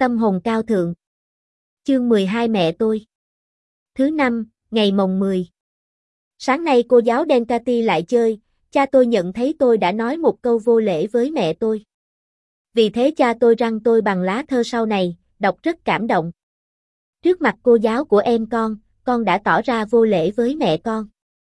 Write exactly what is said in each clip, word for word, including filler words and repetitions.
Tâm hồn cao thượng. Chương mười hai mẹ tôi. Thứ năm, ngày mồng mười. Sáng nay cô giáo Denkati lại chơi, cha tôi nhận thấy tôi đã nói một câu vô lễ với mẹ tôi. Vì thế cha tôi răng tôi bằng lá thơ sau này, đọc rất cảm động. Trước mặt cô giáo của em con, con đã tỏ ra vô lễ với mẹ con.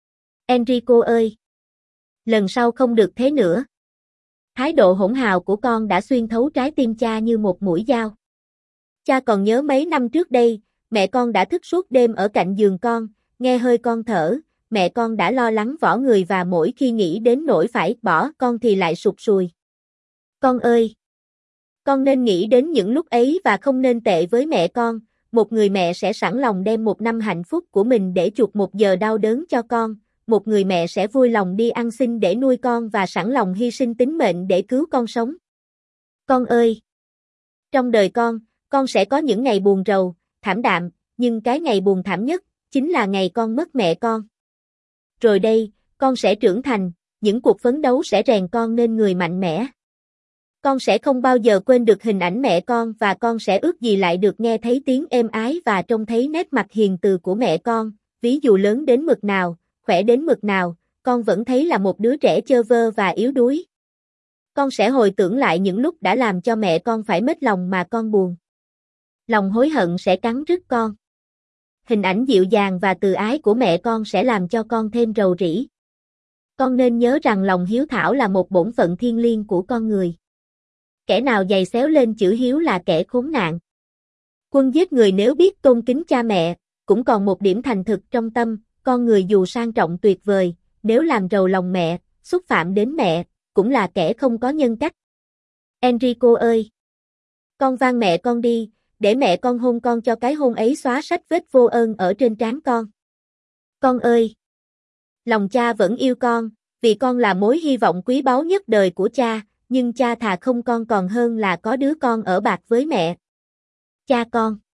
Enrico ơi! Lần sau không được thế nữa. Thái độ hỗn hào của con đã xuyên thấu trái tim cha như một mũi dao. Cha còn nhớ mấy năm trước đây, mẹ con đã thức suốt đêm ở cạnh giường con, nghe hơi con thở, mẹ con đã lo lắng vỏ người và mỗi khi nghĩ đến nỗi phải bỏ con thì lại sụt sùi. Con ơi! Con nên nghĩ đến những lúc ấy và không nên tệ với mẹ con, một người mẹ sẽ sẵn lòng đem một năm hạnh phúc của mình để chuộc một giờ đau đớn cho con, một người mẹ sẽ vui lòng đi ăn xin để nuôi con và sẵn lòng hy sinh tính mệnh để cứu con sống. Con ơi! Trong đời con, con sẽ có những ngày buồn rầu, thảm đạm, nhưng cái ngày buồn thảm nhất, chính là ngày con mất mẹ con. Rồi đây, con sẽ trưởng thành, những cuộc phấn đấu sẽ rèn con nên người mạnh mẽ. Con sẽ không bao giờ quên được hình ảnh mẹ con và con sẽ ước gì lại được nghe thấy tiếng êm ái và trông thấy nét mặt hiền từ của mẹ con, ví dụ lớn đến mực nào, khỏe đến mực nào, con vẫn thấy là một đứa trẻ chơ vơ và yếu đuối. Con sẽ hồi tưởng lại những lúc đã làm cho mẹ con phải mếch lòng mà con buồn. Lòng hối hận sẽ cắn rứt con. Hình ảnh dịu dàng và từ ái của mẹ con sẽ làm cho con thêm rầu rĩ. Con nên nhớ rằng lòng hiếu thảo là một bổn phận thiêng liêng của con người. Kẻ nào giày xéo lên chữ hiếu là kẻ khốn nạn. Quân giết người nếu biết tôn kính cha mẹ, cũng còn một điểm thành thực trong tâm, con người dù sang trọng tuyệt vời, nếu làm rầu lòng mẹ, xúc phạm đến mẹ, cũng là kẻ không có nhân cách. Enrico ơi! Con van mẹ con đi, để mẹ con hôn con cho cái hôn ấy xóa sạch vết vô ơn ở trên trán con. Con ơi! Lòng cha vẫn yêu con, vì con là mối hy vọng quý báu nhất đời của cha, nhưng cha thà không con còn hơn là có đứa con ở bạc với mẹ. Cha con.